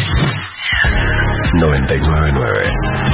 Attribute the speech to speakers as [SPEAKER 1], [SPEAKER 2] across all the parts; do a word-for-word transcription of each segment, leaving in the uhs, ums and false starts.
[SPEAKER 1] noventa y nueve punto nueve.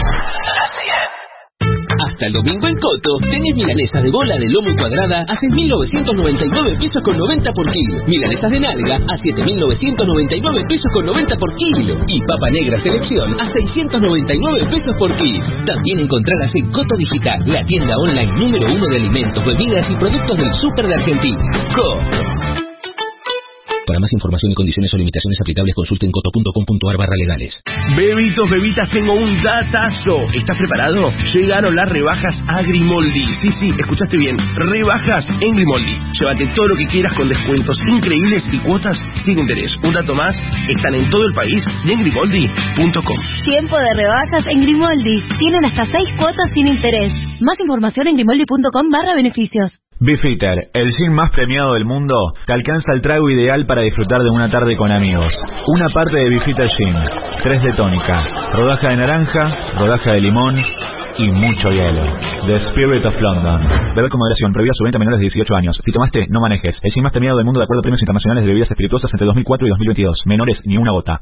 [SPEAKER 2] Hasta el domingo en Coto tenés milanesas de bola de lomo y cuadrada a seis mil novecientos noventa y nueve pesos con noventa por kilo. Milanesas de nalga a siete mil novecientos noventa y nueve pesos con noventa por kilo. Y papa negra selección a seiscientos noventa y nueve pesos por kilo. También encontrarlas en Coto Digital, la tienda online número uno de alimentos, bebidas y productos del súper de Argentina. Coto. Para más información y condiciones o limitaciones aplicables, consulten coto punto com punto ar barra legales.
[SPEAKER 3] Bebitos, bebitas, tengo un datazo. ¿Estás preparado? Llegaron las rebajas a Grimoldi. Sí, sí, escuchaste bien. Rebajas en Grimoldi. Llévate todo lo que quieras con descuentos increíbles y cuotas sin interés. Un dato más, están en todo el país y en grimoldi punto com.
[SPEAKER 4] Tiempo de rebajas en Grimoldi. Tienen hasta seis cuotas sin interés. Más información en grimoldi punto com barra beneficios.
[SPEAKER 5] Beefeater, el gin más premiado del mundo, te alcanza el trago ideal para disfrutar de una tarde con amigos. Una parte de Beefeater Gin, tres de tónica, rodaja de naranja, rodaja de limón y mucho hielo. The Spirit of London. Beber con moderación, prohibida su venta a menores de dieciocho años. Si tomaste, no manejes. El gin más premiado del mundo de acuerdo a premios internacionales de bebidas espirituosas entre dos mil cuatro y dos mil veintidós. Menores, ni una gota.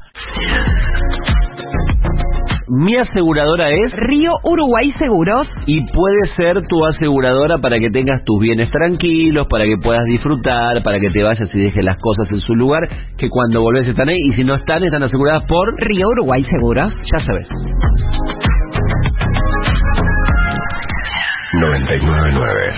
[SPEAKER 6] Mi aseguradora es
[SPEAKER 7] Río Uruguay Seguros.
[SPEAKER 6] y puede ser tu aseguradora para que tengas tus bienes tranquilos, para que puedas disfrutar, para que te vayas y dejes las cosas en su lugar, que cuando volvés están ahí, y si no están, están aseguradas por
[SPEAKER 7] Río Uruguay Seguros.
[SPEAKER 6] Ya sabes.
[SPEAKER 1] noventa y nueve punto nueve.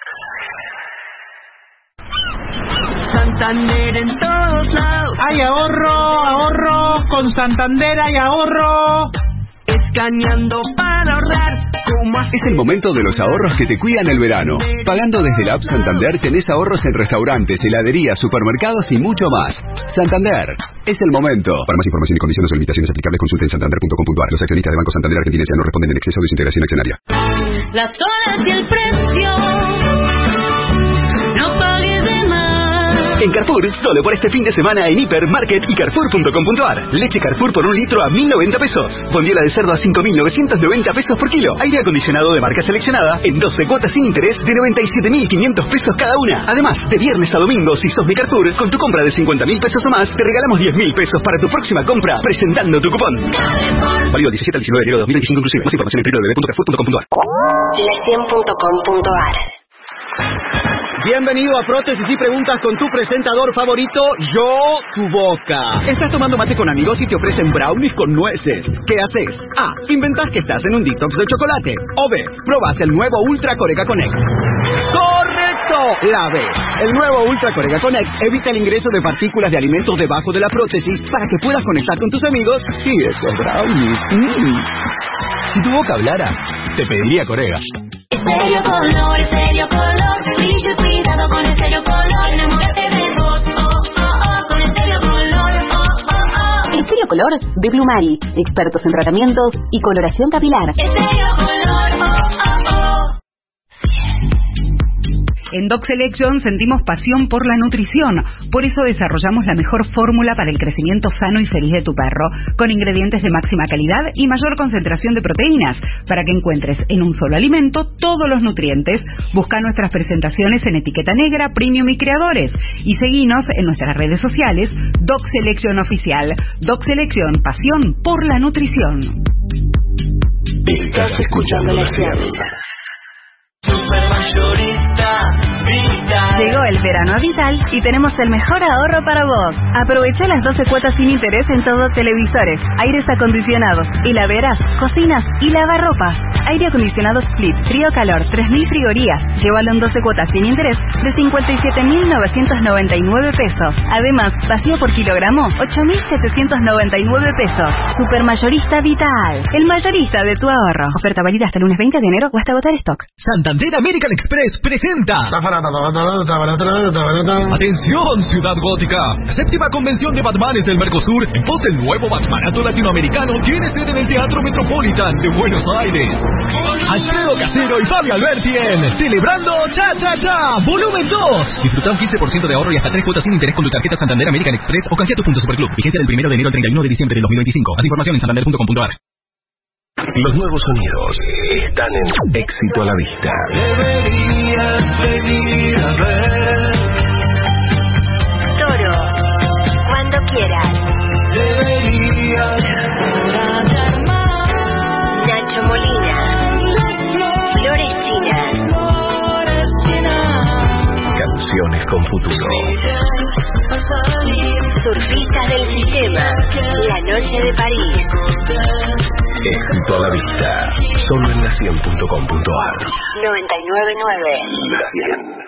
[SPEAKER 8] Santander en todos lados.
[SPEAKER 9] ¡Hay ahorro, ahorro! Con Santander hay ahorro.
[SPEAKER 8] Escaneando para ahorrar.
[SPEAKER 10] Es el momento de los ahorros que te cuidan el verano. Pagando desde la app Santander tenés ahorros en restaurantes, heladerías, supermercados y mucho más. Santander, es el momento. Para más información y condiciones o limitaciones aplicables, consulten santander punto com punto ar. Los accionistas de Banco Santander Argentina no responden en exceso de su integración accionaria.
[SPEAKER 8] Las horas y el precio. No pagues de más.
[SPEAKER 10] En Carrefour, solo por este fin de semana en Hipermarket y Carrefour punto com punto ar. Leche Carrefour por un litro a mil noventa pesos. Bondiola de cerdo a cinco mil novecientos noventa pesos por kilo. Aire acondicionado de marca seleccionada en doce cuotas sin interés de noventa y siete mil quinientos pesos cada una. Además, de viernes a domingo, si sos de Carrefour, con tu compra de cincuenta mil pesos o más, te regalamos diez mil pesos para tu próxima compra, presentando tu cupón. Válido el diecisiete al diecinueve de enero de dos mil veinticinco inclusive. Más información en w w w punto carrefour punto com punto ar.
[SPEAKER 4] lecien punto com punto ar.
[SPEAKER 3] Bienvenido a Prótesis y Preguntas con tu presentador favorito, Yo, tu boca. Estás tomando mate con amigos y te ofrecen brownies con nueces. ¿Qué haces? A. Inventás que estás en un detox de chocolate. O B. Probás el nuevo Ultra Corega Connect. ¡Correcto! La B. El nuevo Ultra Corega Connect evita el ingreso de partículas de alimentos debajo de la prótesis para que puedas conectar con tus amigos y esos brownies. Mm. Si tu boca hablara, te pediría Corega.
[SPEAKER 8] Estéreo Color, Estéreo Color, brillo y cuidado con Estéreo Color, enamórate de vos, oh, oh, oh, con Estéreo Color, oh, oh, oh.
[SPEAKER 4] Estéreo Color de Blumari, expertos en tratamientos y coloración capilar.
[SPEAKER 8] Estéreo Color, oh, oh, oh.
[SPEAKER 7] En Dog Selection sentimos pasión por la nutrición, por eso desarrollamos la mejor fórmula para el crecimiento sano y feliz de tu perro, con ingredientes de máxima calidad y mayor concentración de proteínas, para que encuentres en un solo alimento todos los nutrientes. Busca nuestras presentaciones en etiqueta negra, premium y creadores, y seguinos en nuestras redes sociales, Dog Selection Oficial. Dog Selection, pasión por la nutrición.
[SPEAKER 1] Estás escuchando la señal.
[SPEAKER 4] Llegó el verano a Vital y tenemos el mejor ahorro para vos. Aprovecha las doce cuotas sin interés en todos televisores, aires acondicionados, heladeras, cocinas y lavarropas. Aire acondicionado Split, frío calor, tres mil frigorías. Llévalo en doce cuotas sin interés de cincuenta y siete mil novecientos noventa y nueve pesos. Además, vacío por kilogramo, ocho mil setecientos noventa y nueve pesos. Supermayorista Vital, el mayorista de tu ahorro. Oferta válida hasta el lunes veinte de enero o hasta agotar stock.
[SPEAKER 11] Santander American Express presenta. Atención, Ciudad Gótica. La séptima convención de Batmanes del Mercosur, en pos del nuevo Batmanato latinoamericano, tiene sede en el Teatro Metropolitan de Buenos Aires. Alfredo Casero y Fabio Alberti en Celebrando Cha Cha Cha, volumen dos. Disfruta un quince por ciento de ahorro y hasta tres cuotas sin interés con tu tarjeta Santander American Express o canjea tu punto Superclub. Vigencia del primero de enero al treinta y uno de diciembre del dos mil veinticinco. Más información en santander punto com punto ar.
[SPEAKER 1] Los nuevos sonidos están en Éxito a la Vista.
[SPEAKER 8] Deberías venir a ver.
[SPEAKER 4] Toro, cuando quieras.
[SPEAKER 8] Deberías
[SPEAKER 12] el sistema. La noche de París.
[SPEAKER 1] Escrito a la vista. Solo en la cien punto com punto a r.
[SPEAKER 12] noventa y nueve punto nueve.
[SPEAKER 1] La cien.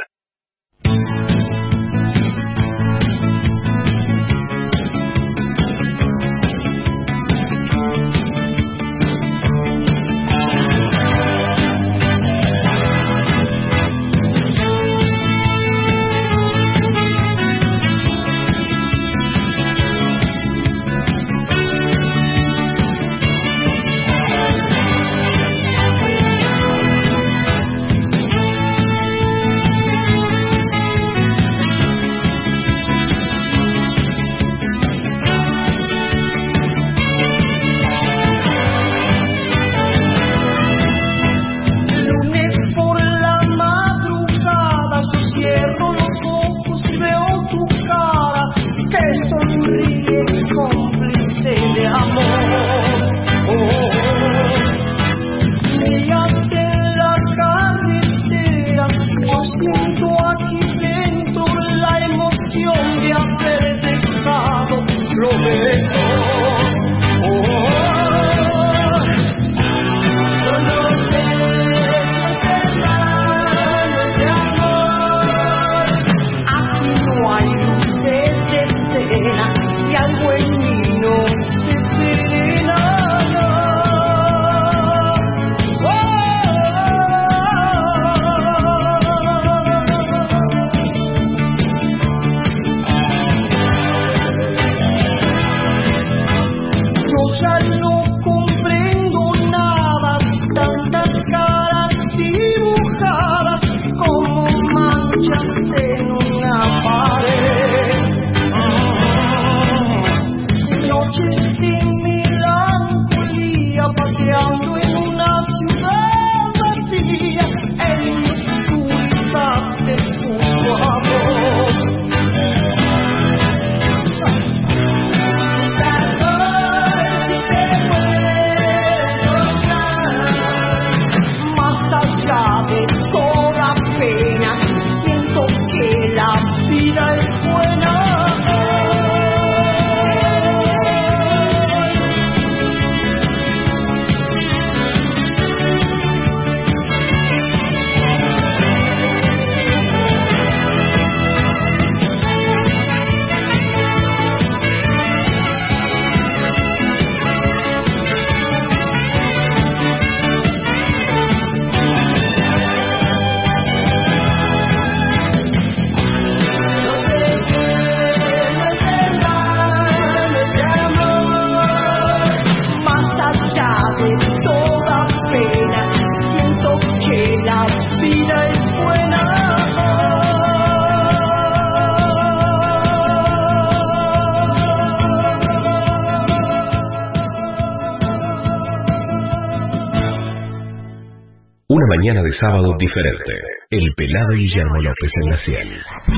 [SPEAKER 1] Una mañana de sábado diferente. El pelado Guillermo López en la cien.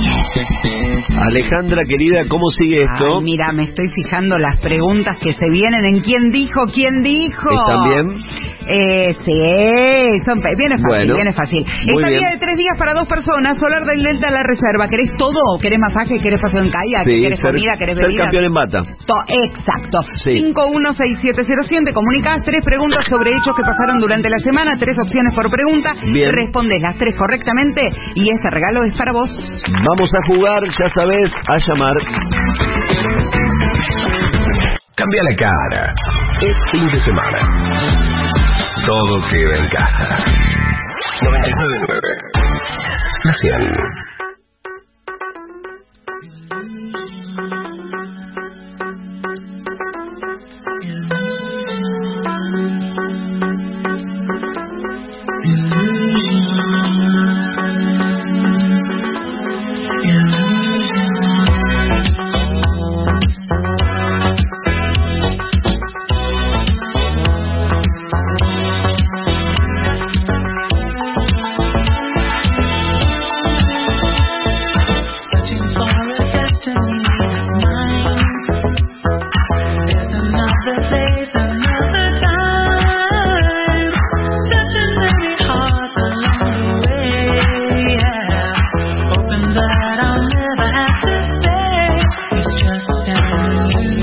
[SPEAKER 6] Alejandra, querida, ¿cómo sigue esto?
[SPEAKER 7] Ay, mira, me estoy fijando las preguntas que se vienen en quién dijo, quién dijo.
[SPEAKER 6] ¿Están bien?
[SPEAKER 7] Eh, sí, son, viene fácil,
[SPEAKER 6] bueno,
[SPEAKER 7] viene fácil.
[SPEAKER 6] Muy
[SPEAKER 7] Estadía
[SPEAKER 6] bien.
[SPEAKER 7] de tres días para dos personas, Solar del Delta La Reserva. ¿Querés todo? ¿Querés masaje? ¿Querés paseo en kayak?
[SPEAKER 6] Sí,
[SPEAKER 7] ¿Querés
[SPEAKER 6] ser,
[SPEAKER 7] comida? ¿Querés
[SPEAKER 6] ser
[SPEAKER 7] bebida?
[SPEAKER 6] campeón en bata.
[SPEAKER 7] To- Exacto.
[SPEAKER 6] Sí.
[SPEAKER 7] cinco uno seis siete cero siete, comunicás tres preguntas sobre hechos que pasaron durante la semana, tres opciones por pregunta.
[SPEAKER 6] Bien.
[SPEAKER 7] Respondes las tres correctamente y este regalo es para vos.
[SPEAKER 6] Vamos a jugar, ya sabes, a llamar.
[SPEAKER 1] Cambia la cara. Es fin de semana. Todo queda en casa. noventa y nueve punto nueve. La cien.
[SPEAKER 8] That I'll never have to say. It's just down you.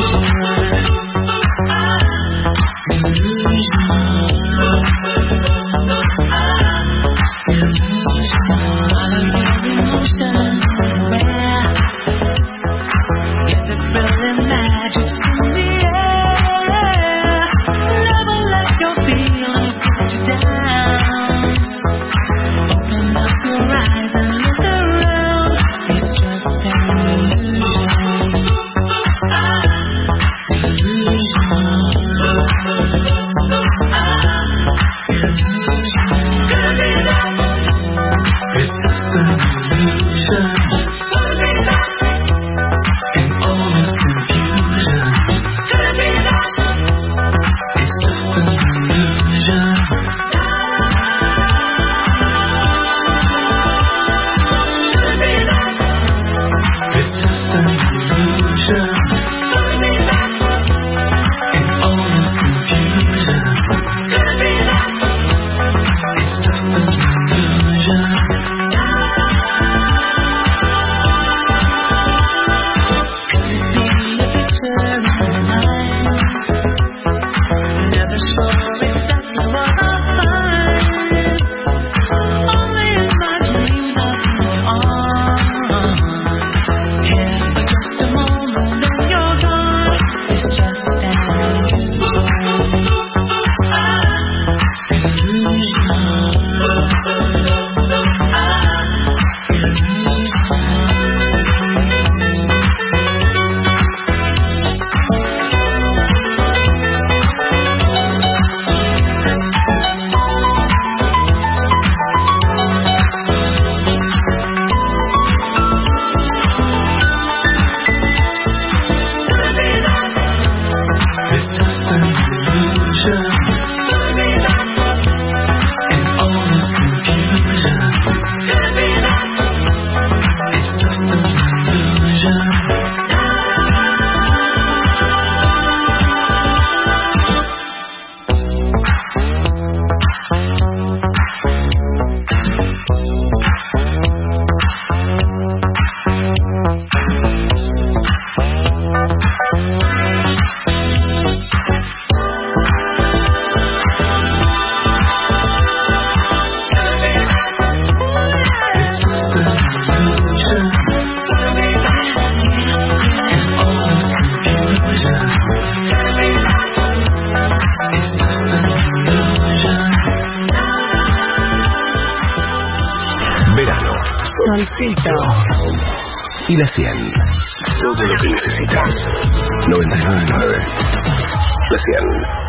[SPEAKER 7] éxito.
[SPEAKER 1] Y la cien. Todo lo que necesitas. noventa y nueve punto nueve. La cien.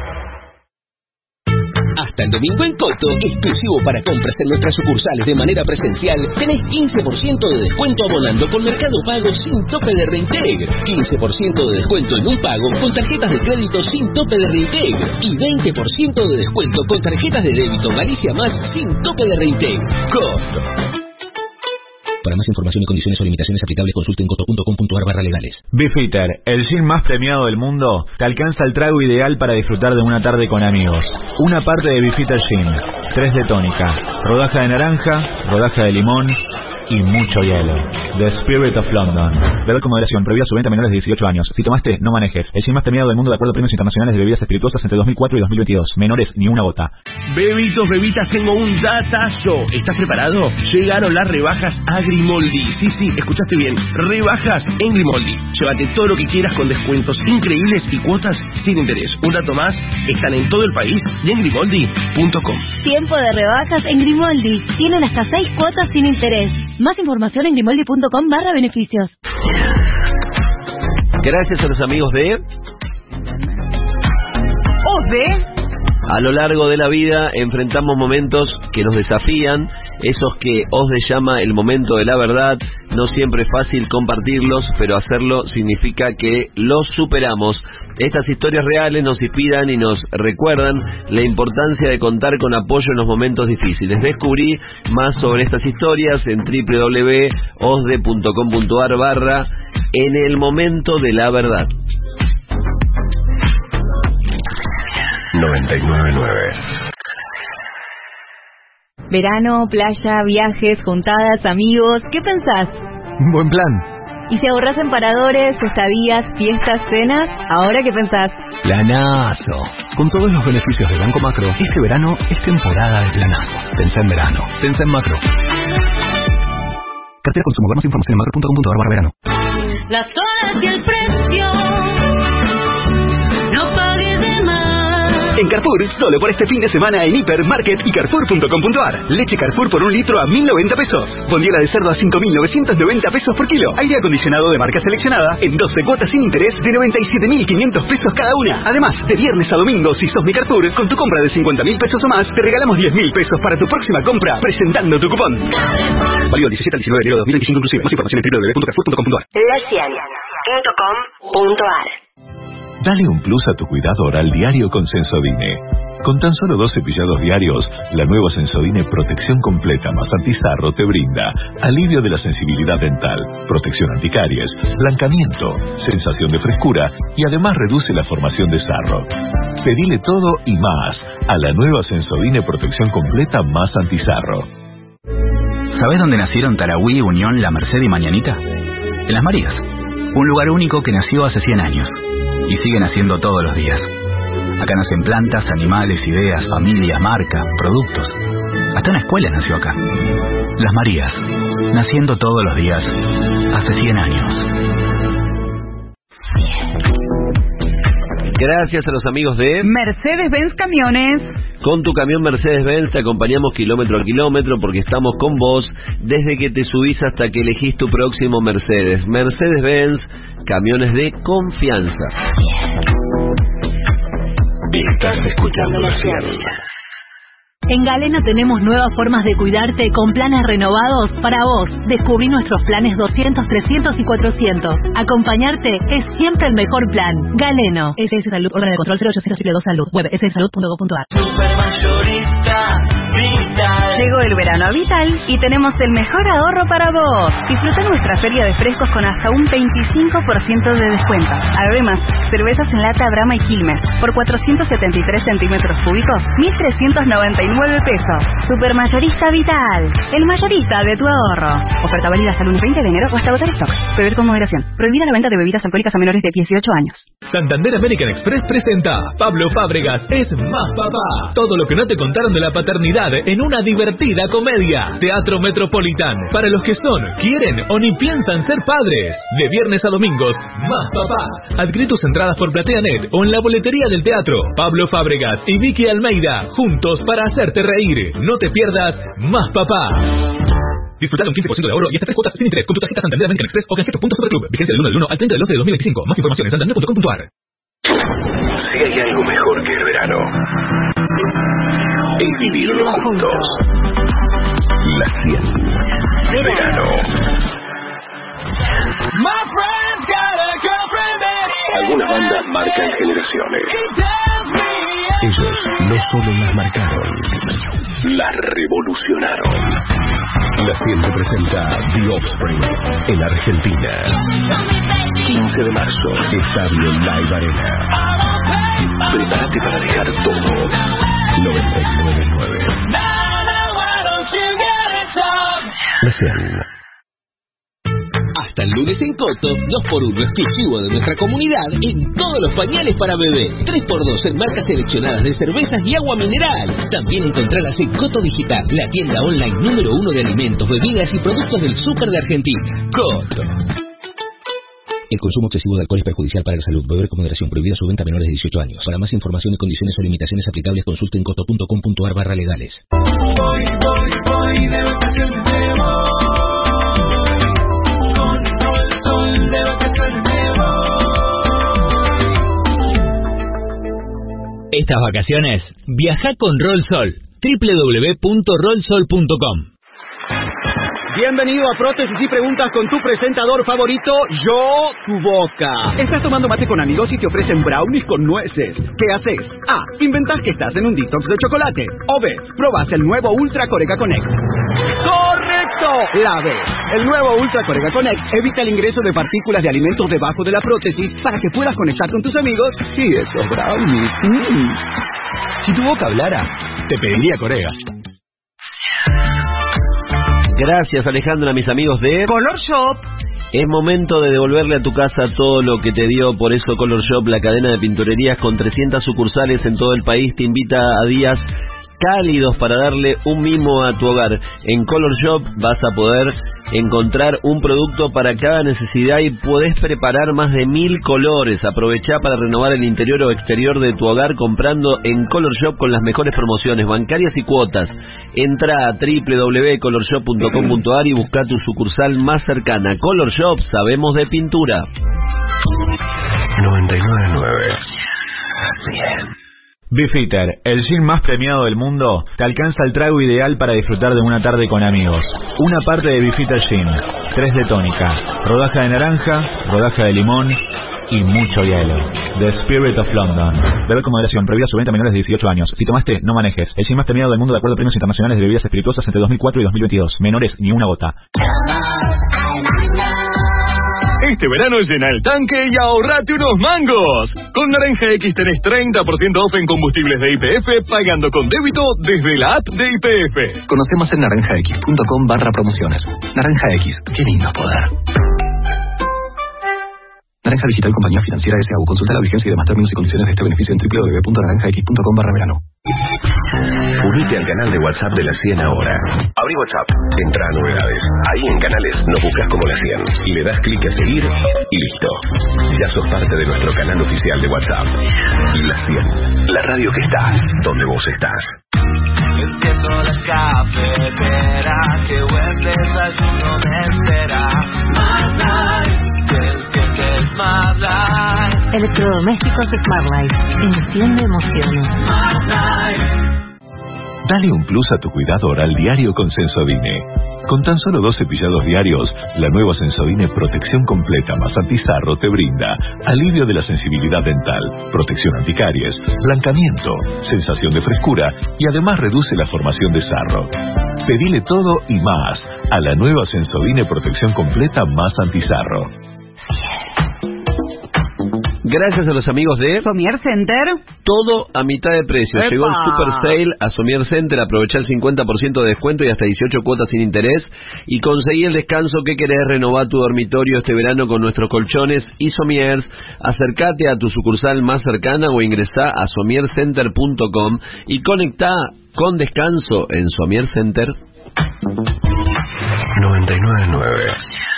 [SPEAKER 2] Hasta el domingo en Coto, exclusivo para compras en nuestras sucursales de manera presencial, tenés quince por ciento de descuento abonando con Mercado Pago sin tope de reintegro, quince por ciento de descuento en un pago con tarjetas de crédito sin tope de reintegro y veinte por ciento de descuento con tarjetas de débito Galicia Más sin tope de reintegro. Coto. Para más información y condiciones o limitaciones aplicables, consulten coto punto com punto ar barra legales.
[SPEAKER 5] Beefeater, el gin más premiado del mundo, te alcanza el trago ideal para disfrutar de una tarde con amigos. Una parte de Beefeater Gin, tres de tónica, rodaja de naranja, rodaja de limón y mucho hielo. The Spirit of London. Beber con moderación, prohibida su venta a menores de dieciocho años. Si tomaste, no manejes. El gin más premiado del mundo de acuerdo a premios internacionales de bebidas espirituosas entre dos mil cuatro y dos mil veintidós. Menores, ni una gota.
[SPEAKER 13] Bebitos, bebitas, tengo un datazo. ¿Estás preparado? Llegaron las rebajas a Grimoldi. Sí, sí, escuchaste bien. Rebajas en Grimoldi. Llévate todo lo que quieras con descuentos increíbles y cuotas sin interés. Un dato más, están en todo el país y en grimoldi punto com.
[SPEAKER 14] Tiempo de rebajas en Grimoldi. Tienen hasta seis cuotas sin interés. Más información en grimoldi punto com barra beneficios.
[SPEAKER 6] Gracias a los amigos de
[SPEAKER 7] ¿O de?
[SPEAKER 6] A lo largo de la vida enfrentamos momentos que nos desafían, esos que Osde llama el momento de la verdad. No siempre es fácil compartirlos, pero hacerlo significa que los superamos. Estas historias reales nos inspiran y nos recuerdan la importancia de contar con apoyo en los momentos difíciles. Descubrí más sobre estas historias en doble u doble u doble u punto osde punto com punto ar barra en el momento de la verdad.
[SPEAKER 1] noventa y nueve punto nueve.
[SPEAKER 4] Verano, playa, viajes, juntadas, amigos, ¿qué pensás?
[SPEAKER 15] Buen plan.
[SPEAKER 4] ¿Y si ahorras en paradores, estadías, fiestas, cenas? ¿Ahora qué pensás?
[SPEAKER 15] Planazo. Con todos los beneficios de Banco Macro, este verano es temporada de planazo. Pensá en verano. Pensá en Macro. Cartera Consumo. Ver más información en macro punto com punto ar barra verano.
[SPEAKER 8] Las horas y el precio. No pagues de más.
[SPEAKER 10] En Carrefour, solo por este fin de semana en Hiper, Market y Carrefour punto com punto ar. Leche Carrefour por un litro a mil noventa pesos. Bondiola de cerdo a cinco mil novecientos noventa pesos por kilo. Aire acondicionado de marca seleccionada en doce cuotas sin interés de noventa y siete mil quinientos pesos cada una. Además, de viernes a domingo, si sos mi Carrefour, con tu compra de cincuenta mil pesos o más, te regalamos diez mil pesos para tu próxima compra, presentando tu cupón. Válido del diecisiete al diecinueve de enero de dos mil veinticinco inclusive. Más información en doble u doble u doble u punto carrefour punto com punto ar.
[SPEAKER 12] La cien punto com punto ar.
[SPEAKER 16] Dale un plus a tu cuidado oral diario con Sensodine. Con tan solo dos cepillados diarios, la nueva Sensodine Protección Completa más Antizarro te brinda alivio de la sensibilidad dental, protección anticaries, blancamiento, sensación de frescura y además reduce la formación de sarro. Pedile todo y más a la nueva Sensodine Protección Completa más Antizarro.
[SPEAKER 17] ¿Sabés dónde nacieron Tarahui, Unión, La Merced y Mañanita? En Las Marías, un lugar único que nació hace cien años y sigue naciendo todos los días. Acá nacen plantas, animales, ideas, familias, marcas, productos. Hasta una escuela nació acá. Las Marías, naciendo todos los días, hace cien años.
[SPEAKER 6] Gracias a los amigos de
[SPEAKER 7] Mercedes-Benz Camiones.
[SPEAKER 6] Con tu camión Mercedes-Benz te acompañamos kilómetro a kilómetro porque estamos con vos desde que te subís hasta que elegís tu próximo Mercedes. Mercedes-Benz, camiones de confianza.
[SPEAKER 1] Estás escuchando la cien.
[SPEAKER 14] En Galeno tenemos nuevas formas de cuidarte con planes renovados para vos. Descubrí nuestros planes doscientos, trescientos y cuatrocientos. Acompañarte es siempre el mejor plan. Galeno. S S Salud, órgano de control cero ochocientos dos Salud. Web s s salud punto com punto ar.
[SPEAKER 4] Llegó el verano a Vital y tenemos el mejor ahorro para vos. Disfruta nuestra feria de frescos con hasta un veinticinco por ciento de descuento. Además, cervezas en lata Brahma y Quilmes por cuatrocientos setenta y tres centímetros cúbicos, mil trescientos noventa y nueve pesos. Supermayorista Vital, el mayorista de tu ahorro. Oferta válida hasta el lunes veinte de enero o hasta agotar stock. Beber con moderación. Prohibida la venta de bebidas alcohólicas a menores de dieciocho años.
[SPEAKER 11] Santander American Express presenta Pablo Fábregas es más papá. Todo lo que no te contaron de la paternidad en una divertida comedia. Teatro Metropolitan. Para los que son, quieren o ni piensan ser padres. De viernes a domingos, más papá. Adquirí tus entradas por PlateaNet o en la boletería del teatro. Pablo Fábregas y Vicky Almeida, juntos para hacerte reír. No te pierdas Más Papá. Disfruta de un quince por ciento de ahorro y hasta tres cuotas sin interés con tu tarjeta Santander American Express o canjeros punto superclub. Vigencia del uno del uno al treinta del doce de dos mil veinticinco. Más información en santander punto com punto a r.
[SPEAKER 1] Si hay algo mejor que el verano, es vivirlo juntos. La cien. Verano. Algunas bandas marcan generaciones. Ellos no solo las marcaron, las revolucionaron. La cien presenta The Offspring en Argentina. quince de marzo, Estadio Live Arena. Prepárate para dejar todo. noventa y nueve punto nueve. La cien.
[SPEAKER 2] Hasta el lunes en Coto, dos por uno exclusivo de nuestra comunidad en todos los pañales para bebé. tres por dos en marcas seleccionadas de cervezas y agua mineral. También encontrarás en Coto Digital, la tienda online número uno de alimentos, bebidas y productos del súper de Argentina. Coto.
[SPEAKER 18] El consumo excesivo de alcohol es perjudicial para la salud. Beber con moderación. Prohibida su venta a menores de dieciocho años. Para más información y condiciones o limitaciones aplicables, consulten coto punto com punto a r barra legales.
[SPEAKER 8] Voy, voy, voy de vacaciones me voy. Con el sol de vacaciones me voy.
[SPEAKER 19] Estas vacaciones, viaja con Rollsol. doble u doble u doble u punto rollsol punto com.
[SPEAKER 3] Bienvenido a Prótesis y Preguntas con tu presentador favorito, yo, tu boca. Estás tomando mate con amigos y te ofrecen brownies con nueces. ¿Qué haces? A. Inventás que estás en un detox de chocolate. O B. Probás el nuevo Ultra Corega Connect. ¡Correcto! La B. El nuevo Ultra Corega Connect evita el ingreso de partículas de alimentos debajo de la prótesis para que puedas conectar con tus amigos y esos brownies. Mm.
[SPEAKER 15] Si tu boca hablara, te pediría Corega.
[SPEAKER 6] Gracias, Alejandra, mis amigos de
[SPEAKER 7] Color Shop.
[SPEAKER 6] Es momento de devolverle a tu casa todo lo que te dio. Por eso Color Shop, la cadena de pinturerías con trescientas sucursales en todo el país, te invita a días cálidos para darle un mimo a tu hogar. En Color Shop vas a poder encontrar un producto para cada necesidad y podés preparar más de mil colores. Aprovechá para renovar el interior o exterior de tu hogar comprando en Color Shop con las mejores promociones bancarias y cuotas. Entra a doble u doble u doble u punto color shop punto com punto a r y busca tu sucursal más cercana. Color Shop, sabemos de pintura.
[SPEAKER 1] noventa y nueve punto nueve. Bien.
[SPEAKER 5] Beefeater, el gin más premiado del mundo, te alcanza el trago ideal para disfrutar de una tarde con amigos. Una parte de Beefeater Gin, tres de tónica, rodaja de naranja, rodaja de limón y mucho hielo. The Spirit of London. Beber con moderación, prohibida su venta a menores de dieciocho años. Si tomaste, no manejes. El gin más premiado del mundo de acuerdo a premios internacionales de bebidas espirituosas entre dos mil cuatro y dos mil veintidós. Menores, ni una gota.
[SPEAKER 11] Este verano llena el tanque y ahorrate unos mangos. Con Naranja X tenés treinta por ciento off en combustibles de Y P F pagando con débito desde la app de Y P F.
[SPEAKER 15] Conoce más en naranja x punto com barra promociones. Naranja X, qué lindo poder. Naranja Digital, compañía financiera S A U. Consulta la vigencia y demás términos y condiciones de este beneficio en doble u doble u doble u punto naranja x punto com barra verano.
[SPEAKER 1] Unite al canal de WhatsApp de la cien ahora. Abrí WhatsApp, entra a novedades. Ahí en canales nos buscas como la cien y le das clic a seguir y listo. Ya sos parte de nuestro canal oficial de WhatsApp. La cien, la radio que está donde vos estás.
[SPEAKER 8] Enciendo la cafetera, que buen desayuno me espera. Más light, que que que es más light.
[SPEAKER 14] Electrodomésticos Smart Life, enciende emociones.
[SPEAKER 8] Más light.
[SPEAKER 16] Dale un plus a tu cuidado oral diario con Sensodine. Con tan solo dos cepillados diarios, la nueva Sensodine Protección Completa más Antizarro te brinda alivio de la sensibilidad dental, protección anticaries, blancamiento, sensación de frescura y además reduce la formación de sarro. Pedile todo y más a la nueva Sensodine Protección Completa más Antizarro.
[SPEAKER 6] Gracias a los amigos de
[SPEAKER 7] Somier Center.
[SPEAKER 6] Todo a mitad de precio.
[SPEAKER 7] ¡Epa!
[SPEAKER 6] Llegó el Super Sale a Somier Center. Aprovechá el cincuenta por ciento de descuento y hasta dieciocho cuotas sin interés. Y conseguí el descanso que querés. Renovar tu dormitorio este verano con nuestros colchones y Somiers. Acércate a tu sucursal más cercana o ingresá a somier center punto com y conectá con descanso en Somier Center.
[SPEAKER 1] noventa y nueve punto nueve.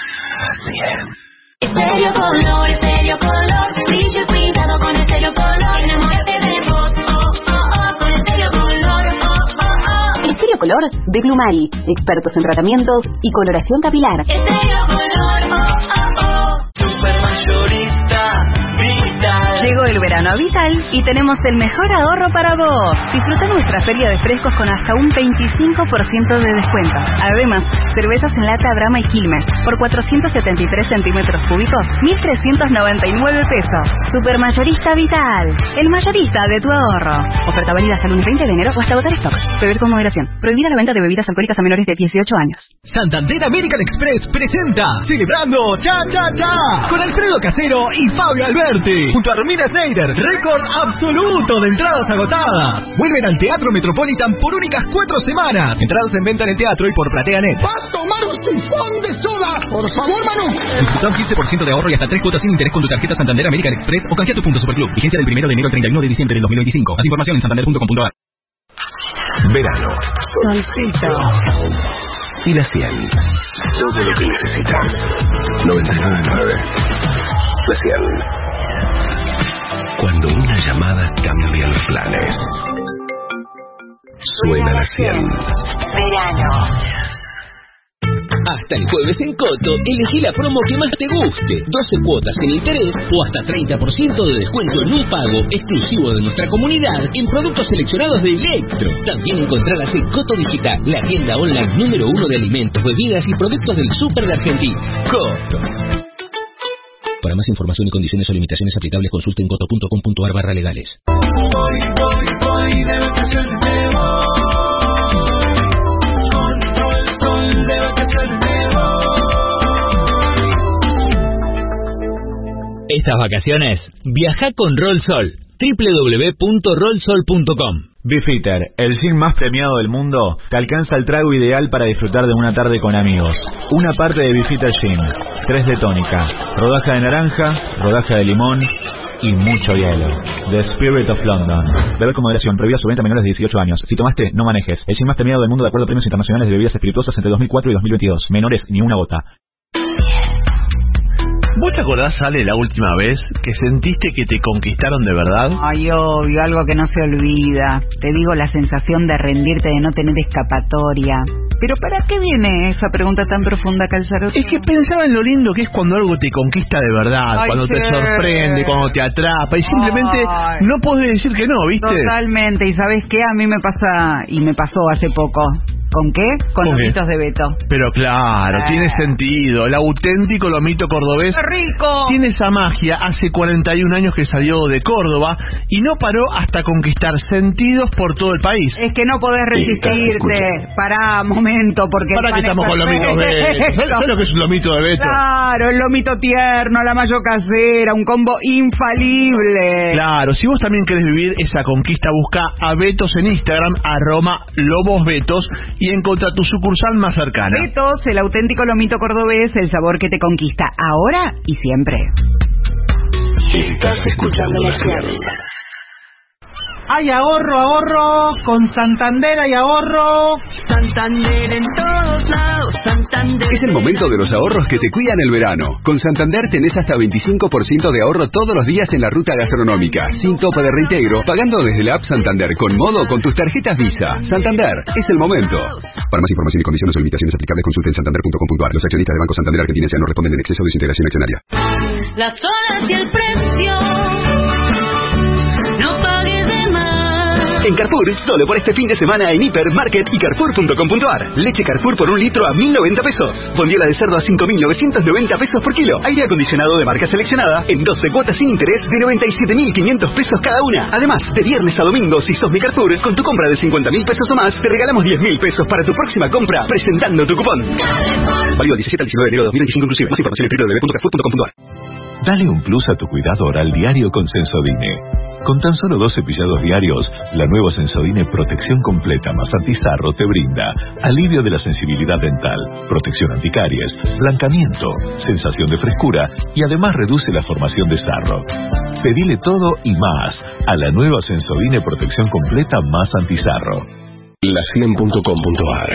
[SPEAKER 8] Estéreo Color, Estéreo Color, brillo y cuidado con Estéreo Color, enamórate de vos, oh, oh, oh, con Estéreo Color, oh, oh, oh. Estéreo Color
[SPEAKER 20] color de Blumari, expertos en tratamientos y coloración capilar.
[SPEAKER 8] Estéreo Color, oh, oh, oh. Supermayorista Vital.
[SPEAKER 4] Llegó el verano a Vital y tenemos el mejor ahorro para vos. Disfruta nuestra feria de frescos con hasta un veinticinco por ciento de descuento. Además, cervezas en lata Brahma y Quilmes por cuatrocientos setenta y tres centímetros cúbicos, mil trescientos noventa y nueve pesos. Supermayorista Vital, el mayorista de tu ahorro. Oferta válida hasta el lunes veinte de enero o hasta agotar stock. Beber con moderación. Prohibida la venta de bebidas alcohólicas a menores de dieciocho años.
[SPEAKER 11] Santander American Express presenta Celebrando Cha Cha Cha con Alfredo Casero y Fabio Alberti junto a Romina Schneider. Récord absoluto de entradas agotadas. Vuelven al Teatro Metropolitan por únicas cuatro semanas. Entradas en venta en el teatro y por PlateaNet.
[SPEAKER 21] ¡Va a tomar un sifón de soda! ¡Por favor, Manu!
[SPEAKER 11] Disfruta un quince por ciento de ahorro y hasta tres cuotas sin interés con tu tarjeta Santander American Express o canjea tu punto Superclub. Vigencia del primero de enero al treinta y uno de diciembre del dos mil veinticinco. Más información en santander punto com punto a r.
[SPEAKER 1] Verano.
[SPEAKER 4] Solcito.
[SPEAKER 1] Y la cien. Todo lo que necesitas. noventa y nueve punto nueve. La cien. Cuando una llamada cambia los planes. Suena la cien.
[SPEAKER 12] Verano.
[SPEAKER 2] Hasta el jueves en Coto, elegí la promo que más te guste. doce cuotas sin interés o hasta treinta por ciento de descuento en un pago exclusivo de nuestra comunidad en productos seleccionados de Electro. También encontrarás en Coto Digital, la tienda online número uno de alimentos, bebidas y productos del súper de Argentina. Coto. Para más información y condiciones o limitaciones aplicables, consulten coto punto com punto a r barra legales.
[SPEAKER 8] Voy, voy, voy de vacaciones me voy. Con Roll Sol de vacaciones me voy.
[SPEAKER 19] Estas vacaciones, viaja con Roll Sol. doble u doble u doble u punto roll sol punto com.
[SPEAKER 5] Beefeater, el gin más premiado del mundo, te alcanza el trago ideal para disfrutar de una tarde con amigos. Una parte de Beefeater Gin, tres de tónica, rodaja de naranja, rodaja de limón y mucho hielo. The Spirit of London. Beber con moderación, prohibida su venta a menores de dieciocho años. Si tomaste, no manejes. El gin más premiado del mundo de acuerdo a premios internacionales de bebidas espirituosas entre dos mil cuatro y dos mil veintidós. Menores, ni una gota.
[SPEAKER 6] ¿Vos te acordás, Ale, la última vez que sentiste que te conquistaron de verdad?
[SPEAKER 7] Ay, obvio, algo que no se olvida. Te digo, la sensación de rendirte, de no tener escapatoria. Pero ¿para qué viene esa pregunta tan profunda, Calzarote?
[SPEAKER 6] Es que pensaba en lo lindo que es cuando algo te conquista de verdad,
[SPEAKER 7] Ay,
[SPEAKER 6] cuando
[SPEAKER 7] sí.
[SPEAKER 6] te sorprende, cuando te atrapa, y simplemente
[SPEAKER 7] Ay.
[SPEAKER 6] no podés decir que no, ¿viste?
[SPEAKER 7] Totalmente, y ¿sabes qué? A mí me pasa, y me pasó hace poco. ¿Con qué? Con
[SPEAKER 6] ¿Con qué?
[SPEAKER 7] lomitos de Beto.
[SPEAKER 6] Pero claro,
[SPEAKER 7] Eh.
[SPEAKER 6] tiene sentido. El auténtico lomito cordobés
[SPEAKER 7] ¡Qué rico!
[SPEAKER 6] tiene esa magia. Hace cuarenta y un años que salió de Córdoba y no paró hasta conquistar sentidos por todo el país.
[SPEAKER 7] Es que no podés resistirte. Pará, momento, porque...
[SPEAKER 6] ¿Para
[SPEAKER 7] el
[SPEAKER 6] qué
[SPEAKER 7] pan
[SPEAKER 6] estamos
[SPEAKER 7] es
[SPEAKER 6] con lomitos de Beto?
[SPEAKER 7] perfecto.
[SPEAKER 6] ¿Sabes sabes lo que es un lomito de Beto?
[SPEAKER 7] Claro, el lomito tierno, la mayo casera, un combo infalible.
[SPEAKER 6] Claro, si vos también querés vivir esa conquista, busca a Betos en Instagram, arroba lomosbetos, y encontrá tu sucursal más cercana.
[SPEAKER 7] Betos, el auténtico lomito cordobés, el sabor que te conquista ahora y siempre.
[SPEAKER 1] Estás escuchando la cien.
[SPEAKER 9] Hay ahorro, ahorro, con Santander hay ahorro.
[SPEAKER 8] Santander en todos lados, Santander.
[SPEAKER 10] Es el momento de los ahorros que te cuidan el verano. Con Santander tenés hasta veinticinco por ciento de ahorro todos los días en la ruta gastronómica, sin tope de reintegro, pagando desde la app Santander con modo con tus tarjetas Visa. Santander, es el momento. Para más información y condiciones o limitaciones aplicables, consulte en santander punto com punto a r. Los accionistas de Banco Santander Argentina S A no responden en exceso de desintegración accionaria.
[SPEAKER 8] Las horas y el precio. No pagues de más.
[SPEAKER 10] En Carrefour, solo por este fin de semana en Hiper, Market y Carrefour punto com punto a r. Leche Carrefour por un litro a mil noventa pesos. Bondiola de cerdo a cinco mil novecientos noventa pesos por kilo. Aire acondicionado de marca seleccionada en doce cuotas sin interés de noventa y siete mil quinientos pesos cada una. Además, de viernes a domingo, si sos mi Carrefour, con tu compra de cincuenta mil pesos o más, te regalamos diez mil pesos para tu próxima compra presentando tu cupón. Válido diecisiete al diecinueve de enero de dos mil veinticinco inclusive. Más información en w w w punto carrefour punto com punto a r.
[SPEAKER 16] Dale un plus a tu cuidado oral diario con Sensodine. Con tan solo dos cepillados diarios, la nueva Sensodine Protección Completa más Antizarro te brinda alivio de la sensibilidad dental, protección anticaries, blancamiento, sensación de frescura y además reduce la formación de sarro. Pedile todo y más a la nueva Sensodine Protección Completa más Antizarro.
[SPEAKER 1] La cien punto com punto a r.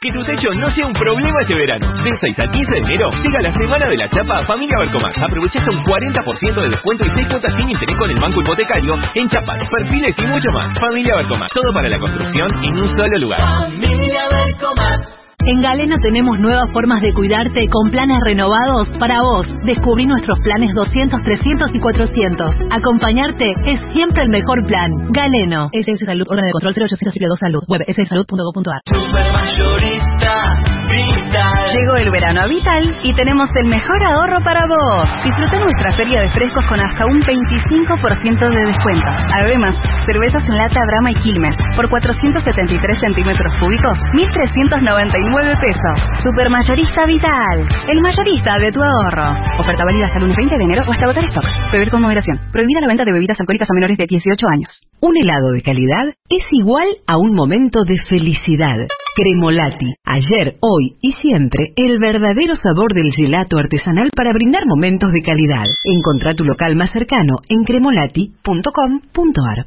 [SPEAKER 13] Que tu techo no sea un problema este verano. Del seis al quince de enero llega la Semana de la Chapa a Familia Barcomax. Aprovecha hasta un cuarenta por ciento de descuento y seis cuotas sin interés con el banco hipotecario en chapas, perfiles y mucho más. Familia Barcomax. Todo para la construcción en un solo lugar.
[SPEAKER 14] Familia Barcomax. En Galeno tenemos nuevas formas de cuidarte con planes renovados para vos. Descubrí nuestros planes doscientos, trescientos y cuatrocientos. Acompañarte es siempre el mejor plan. Galeno. S S Salud, orden de control cero ochocientos dos Salud. Web s s salud punto com punto a r.
[SPEAKER 8] Supermayorista Vital.
[SPEAKER 4] Llegó el verano a Vital y tenemos el mejor ahorro para vos. Disfruta nuestra feria de frescos con hasta un veinticinco por ciento de descuento. Además, cervezas en lata Brahma y Quilmes por cuatrocientos setenta y tres centímetros cúbicos, mil trescientos noventa y nueve pesos. Supermayorista Vital, el mayorista de tu ahorro. Oferta válida hasta el lunes veinte de enero o hasta agotar stock. Beber con moderación. Prohibida la venta de bebidas alcohólicas a menores de dieciocho años.
[SPEAKER 22] Un helado de calidad es igual a un momento de felicidad. Cremolati. Ayer, hoy y siempre, el verdadero sabor del gelato artesanal para brindar momentos de calidad. Encontrá tu local más cercano en cremolati punto com punto a r.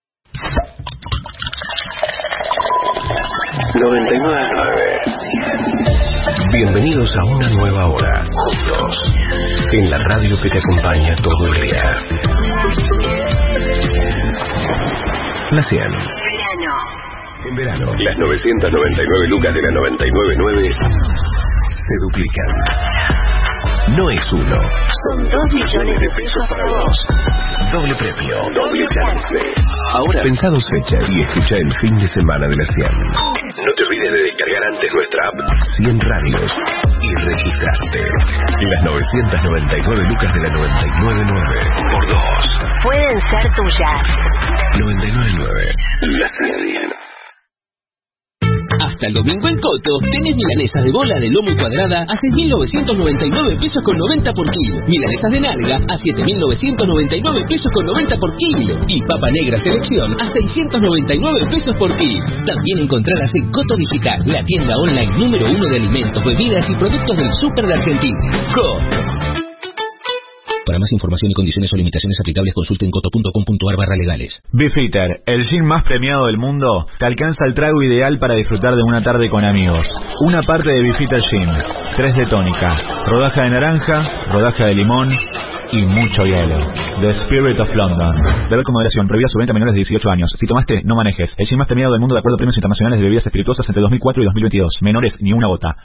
[SPEAKER 1] noventa y nueve punto nueve. Bienvenidos a una nueva hora, juntos, en la radio que te acompaña todo el día. La cien. En verano, las novecientas noventa y nueve lucas de la noventa y nueve punto nueve se duplican. No es uno, son dos millones de pesos para vos. Doble premio, doble chance. Ahora pensados fecha y escucha el fin de semana de la cien. No te olvides de descargar antes nuestra app cien Radios y registrarte. Las novecientas noventa y nueve lucas de la noventa y nueve punto nueve por dos.
[SPEAKER 12] Pueden ser tuyas.
[SPEAKER 1] noventa y nueve punto nueve. La cien.
[SPEAKER 2] Hasta el domingo en Coto tenés milanesas de bola de lomo y cuadrada a seis mil novecientos noventa y nueve pesos con noventa por kilo. Milanesas de nalga a siete mil novecientos noventa y nueve pesos con noventa por kilo. Y papa negra selección a seiscientos noventa y nueve pesos por kilo. También encontrarás en Coto Digital, la tienda online número uno de alimentos, bebidas y productos del súper de Argentina. Coto. Para más información y condiciones o limitaciones aplicables consulten coto punto com punto a r barra legales.
[SPEAKER 5] Beefeater, el gin más premiado del mundo, te alcanza el trago ideal para disfrutar de una tarde con amigos. Una parte de Beefeater Gin, tres de tónica, rodaja de naranja, rodaja de limón y mucho hielo. The Spirit of London. Beber con moderación, prohibida su venta a menores de dieciocho años. Si tomaste, no manejes. El gin más premiado del mundo de acuerdo a premios internacionales de bebidas espirituosas entre dos mil cuatro y dos mil veintidós. Menores, ni una gota.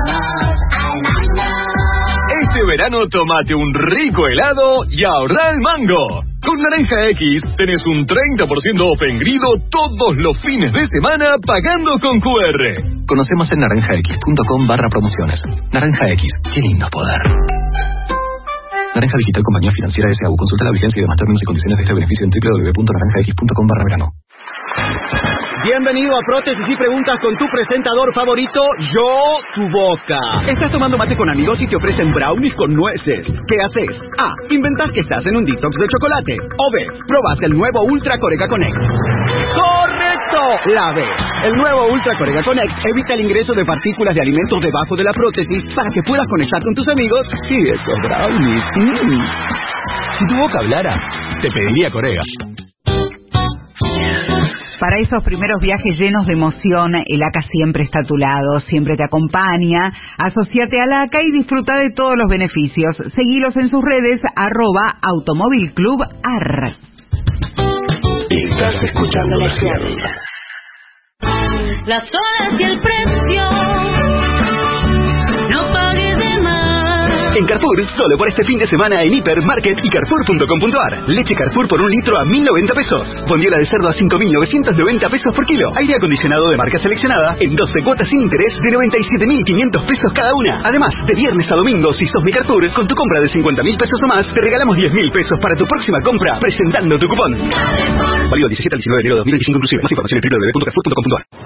[SPEAKER 11] Este verano tomate un rico helado y ahorra el mango. Con Naranja X tenés un treinta por ciento off en Grido todos los fines de semana pagando con Q R.
[SPEAKER 15] Conocemos en naranja x punto com barra promociones. Naranja X, qué lindo poder. Naranja Digital, compañía financiera S A U. Consulta la vigencia y demás términos y condiciones de este beneficio en w w w punto naranja x punto com barra verano.
[SPEAKER 3] Bienvenido a Prótesis y Preguntas con tu presentador favorito, Yo, tu boca. Estás tomando mate con amigos y te ofrecen brownies con nueces. ¿Qué haces? A. Inventás que estás en un detox de chocolate. O B. Probás el nuevo Ultra Corega Connect. ¡Correcto! La B. El nuevo Ultra Corega Connect evita el ingreso de partículas de alimentos debajo de la prótesis para que puedas conectar con tus amigos y esos brownies. Mm.
[SPEAKER 15] Si tu boca hablara, te pediría Corega.
[SPEAKER 7] Para esos primeros viajes llenos de emoción, el A C A siempre está a tu lado, siempre te acompaña. Asociate al A C A y disfruta de todos los beneficios. Seguilos en sus redes, arroba Automóvil Club A R.
[SPEAKER 1] Estás escuchando la cien.
[SPEAKER 14] Las horas y el precio. No pagues de más.
[SPEAKER 10] En Carrefour, solo por este fin de semana en Hiper, Market y Carrefour punto com punto a r. Leche Carrefour por un litro a mil noventa pesos. Bondiola de cerdo a cinco mil novecientos noventa pesos por kilo. Aire acondicionado de marca seleccionada en doce cuotas sin interés de noventa y siete mil quinientos pesos cada una. Además, de viernes a domingo, si sos mi Carrefour, con tu compra de cincuenta mil pesos o más, te regalamos diez mil pesos para tu próxima compra, presentando tu cupón. Válido diecisiete al diecinueve de enero de dos mil veinticinco inclusive. Más información en w w w punto carrefour punto com punto a r.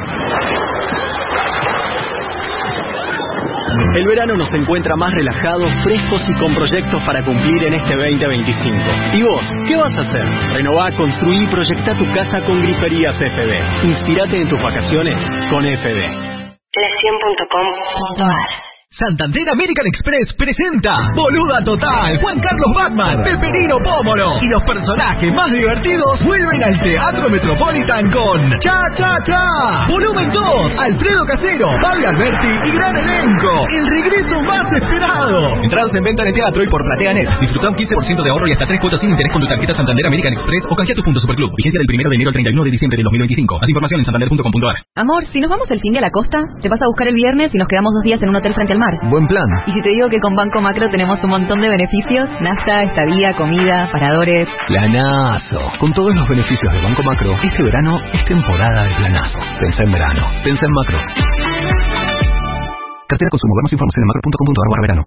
[SPEAKER 3] El verano nos encuentra más relajados, frescos y con proyectos para cumplir en este veinte veinticinco. ¿Y vos, qué vas a hacer? Renová, construí y proyectá tu casa con Griferías F B. Inspírate en tus vacaciones con F B.
[SPEAKER 12] la cien punto com punto a r.
[SPEAKER 11] Santander American Express presenta Boluda Total, Juan Carlos Batman, Peperino Pómoro y los personajes más divertidos vuelven al Teatro Metropolitan con Cha Cha Cha, Volumen dos, Alfredo Casero, Fabi Alberti y gran elenco, el regreso más esperado. Entradas en venta en el teatro y por PlateaNet. Disfruta un quince por ciento de ahorro y hasta tres cuotas sin interés con tu tarjeta Santander American Express o canjea tu punto Superclub. Vigencia del primero de enero al treinta y uno de diciembre de dos mil veinticinco. Haz información en santander punto com punto a r.
[SPEAKER 17] Amor, si nos vamos el fin de a la costa, te vas a buscar el viernes y nos quedamos dos días en un hotel frente al mar.
[SPEAKER 5] Buen plan.
[SPEAKER 17] Y si te digo que con Banco Macro tenemos un montón de beneficios, nafta, estadía, comida, paradores.
[SPEAKER 15] Planazo. Con todos los beneficios de Banco Macro, este verano es temporada de planazo. Pensá en verano. Pensá en Macro. Cartera Consumo. Ver más información en macro punto com punto a r barra verano.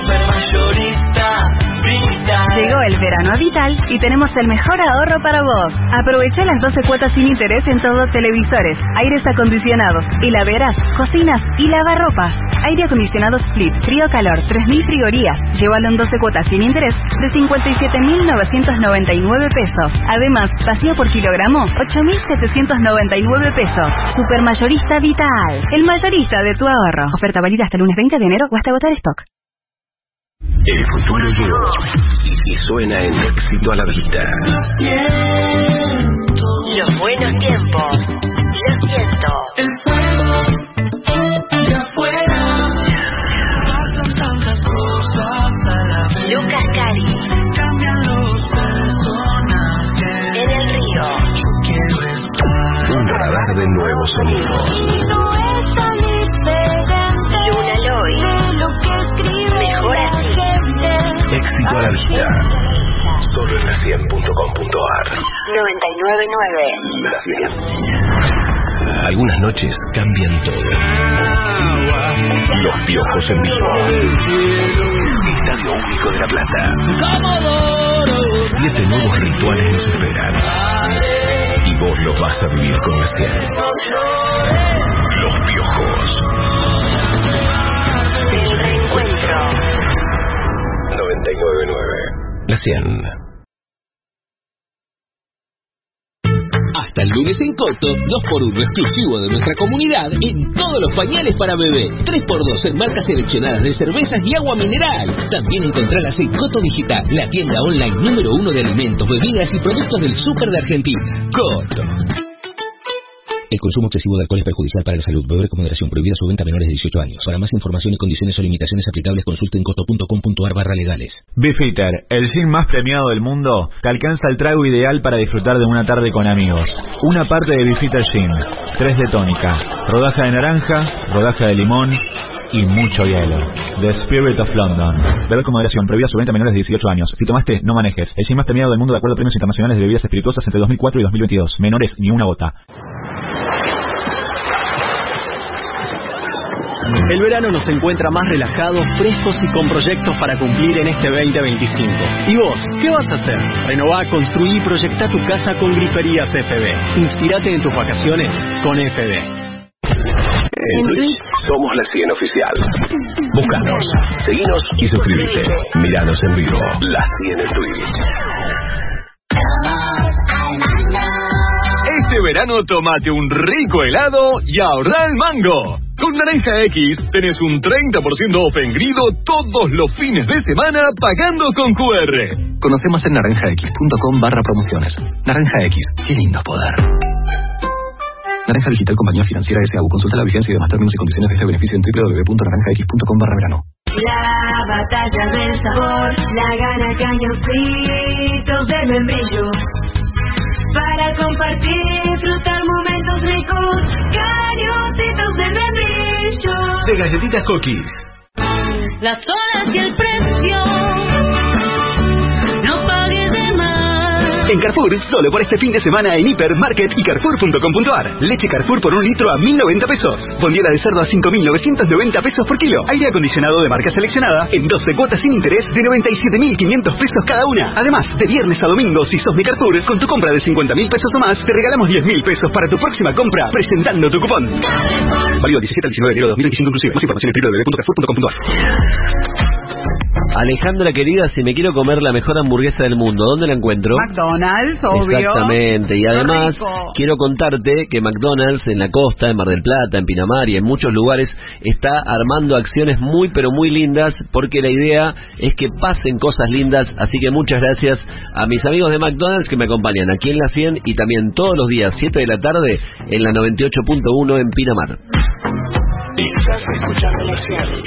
[SPEAKER 4] Llegó el verano a Vital y tenemos el mejor ahorro para vos. Aprovecha las doce cuotas sin interés en todos televisores, aires acondicionados, heladeras, cocinas y lavarropas. Aire acondicionado Split, frío-calor, tres mil frigorías. Llévalo en doce cuotas sin interés de cincuenta y siete mil novecientos noventa y nueve pesos. Además, vacío por kilogramo, ocho mil setecientos noventa y nueve pesos. Supermayorista Vital, el mayorista de tu ahorro. Oferta válida hasta el lunes veinte de enero o hasta agotar stock.
[SPEAKER 1] El futuro llegó y suena en Éxito a la Vista.
[SPEAKER 12] Los buenos tiempos, lo siento.
[SPEAKER 8] El fuego de afuera, pasan tantas cosas a la vez.
[SPEAKER 12] Lucas Cari,
[SPEAKER 8] Cambian los personajes.
[SPEAKER 12] En el río.
[SPEAKER 8] Yo quiero estar.
[SPEAKER 1] Un radar de nuevos sonidos.
[SPEAKER 8] No es tan diferente.
[SPEAKER 12] Luna Loy.
[SPEAKER 8] De lo que escribe.
[SPEAKER 12] Mejor así.
[SPEAKER 1] Éxito a la Vista. Solo en la cien punto com punto a r.
[SPEAKER 12] noventa y nueve punto nueve.
[SPEAKER 1] La cien. Algunas noches cambian todo. Los Piojos en vivo. Estadio Único de La Plata. Siete nuevos rituales nos esperan. Y vos los vas a vivir con la cien. Los Piojos.
[SPEAKER 12] El reencuentro.
[SPEAKER 1] noventa y nueve punto nueve. La cien.
[SPEAKER 2] Hasta el lunes en Coto, dos por uno exclusivo de nuestra comunidad en todos los pañales para bebé. tres por dos en marcas seleccionadas de cervezas y agua mineral. También encontrarlas en Coto Digital, la tienda online número uno de alimentos, bebidas y productos del súper de Argentina. Coto. El consumo excesivo de alcohol es perjudicial para la salud. Beber con moderación. Prohibida su venta a menores de dieciocho años. Para más información y condiciones o limitaciones aplicables, consulten coto punto com punto a r barra legales.
[SPEAKER 5] Beefeater, el gin más premiado del mundo, te alcanza el trago ideal para disfrutar de una tarde con amigos. Una parte de Beefeater Gin, tres de tónica, rodaja de naranja, rodaja de limón y mucho hielo. The Spirit of London. Beber con moderación. Prohibida su venta a menores de dieciocho años. Si tomaste, no manejes. El gin más premiado del mundo de acuerdo a premios internacionales de bebidas espirituosas entre dos mil cuatro y dos mil veintidós. Menores, ni una gota.
[SPEAKER 3] El verano nos encuentra más relajados, frescos y con proyectos para cumplir en este veinte veinticinco. ¿Y vos, qué vas a hacer? Renová, construí y proyectá tu casa con Griferías F B. Inspirate en tus vacaciones con F B.
[SPEAKER 1] En Twitch somos la cien oficial. Búscanos, seguinos y suscríbete. Míranos en vivo. La cien en Twitch.
[SPEAKER 11] Este verano tomate un rico helado y ahorra el mango. Con Naranja X tenés un treinta por ciento off en Grido todos los fines de semana pagando con Q R.
[SPEAKER 15] Conoce más en naranja x punto com barra promociones. Naranja X, qué lindo poder. Naranja Digital, compañía financiera S A U. Consulta la vigencia y demás términos y condiciones de este beneficio en doble u doble u doble u punto naranja x punto com barra verano.
[SPEAKER 8] La batalla del sabor, la gana cañoncitos de membrillo. Para compartir, disfrutar momentos ricos, cañoncitos de membrillo.
[SPEAKER 11] De galletitas Cookies.
[SPEAKER 8] Las horas y el precio, no pagues de más.
[SPEAKER 10] En Carrefour, solo por este fin de semana en Hiper, Market y Carrefour punto com punto a r. Leche Carrefour por un litro a mil noventa pesos. Bondiola de cerdo a cinco mil novecientos noventa pesos por kilo. Aire acondicionado de marca seleccionada en doce cuotas sin interés de noventa y siete mil quinientos pesos cada una. Además, de viernes a domingo, si sos mi Carrefour, con tu compra de cincuenta mil pesos o más, te regalamos diez mil pesos para tu próxima compra, presentando tu cupón. Válido diecisiete al diecinueve de enero de dos mil veinticinco inclusive. Más información en doble u doble u doble u punto carrefour punto com punto a r.
[SPEAKER 6] Alejandra querida, si me quiero comer la mejor hamburguesa del mundo, ¿dónde la encuentro?
[SPEAKER 7] McDonald's, obvio.
[SPEAKER 6] Exactamente, y además quiero contarte que McDonald's en la costa, en Mar del Plata, en Pinamar y en muchos lugares está armando acciones muy pero muy lindas, porque la idea es que pasen cosas lindas, así que muchas gracias a mis amigos de McDonald's que me acompañan aquí en la cien y también todos los días siete de la tarde en la noventa y ocho punto uno en Pinamar.
[SPEAKER 1] Estás escuchando la cien.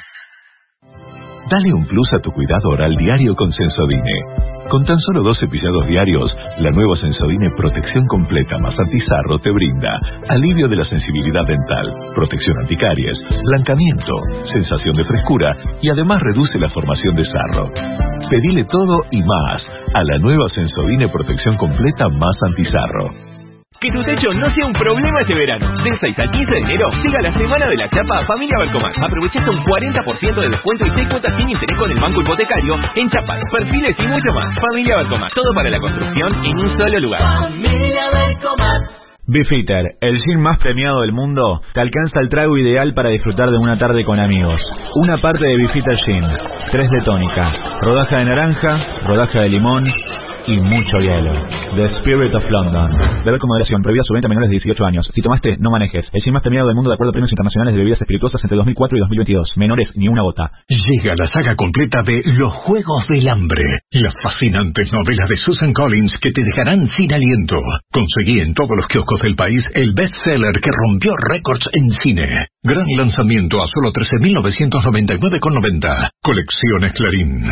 [SPEAKER 16] Dale un plus a tu cuidado oral diario con Sensodine. Con tan solo dos cepillados diarios, la nueva Sensodine Protección Completa más Antisarro te brinda alivio de la sensibilidad dental, protección anticaries, blancamiento, sensación de frescura y además reduce la formación de sarro. Pedile todo y más a la nueva Sensodine Protección Completa más Antisarro.
[SPEAKER 13] Que tu techo no sea un problema este verano. Del seis al quince de enero, siga la Semana de la Chapa Familia Bercomas. Aprovecha hasta un cuarenta por ciento de descuento y seis cuotas sin interés con el banco hipotecario en chapas, perfiles y mucho más. Familia Bercomas, todo para la construcción en un solo lugar.
[SPEAKER 8] Familia Bercomas.
[SPEAKER 5] Beefeater, el gin más premiado del mundo, te alcanza el trago ideal para disfrutar de una tarde con amigos. Una parte de Beefeater Gin, tres de tónica, rodaja de naranja, rodaja de limón y mucho hielo. The Spirit of London. Beber con moderación. Prohibida su venta a menores de dieciocho años. Si tomaste, no manejes. El gin más premiado del mundo de acuerdo a premios internacionales de bebidas espirituosas entre dos mil cuatro y dos mil veintidós. Menores, ni una gota.
[SPEAKER 11] Llega la saga completa de Los Juegos del Hambre. Las fascinantes novelas de Susan Collins que te dejarán sin aliento. Conseguí en todos los kioscos del país el bestseller que rompió récords en cine. Gran lanzamiento a solo trece mil novecientos noventa y nueve con noventa. Colecciones Clarín.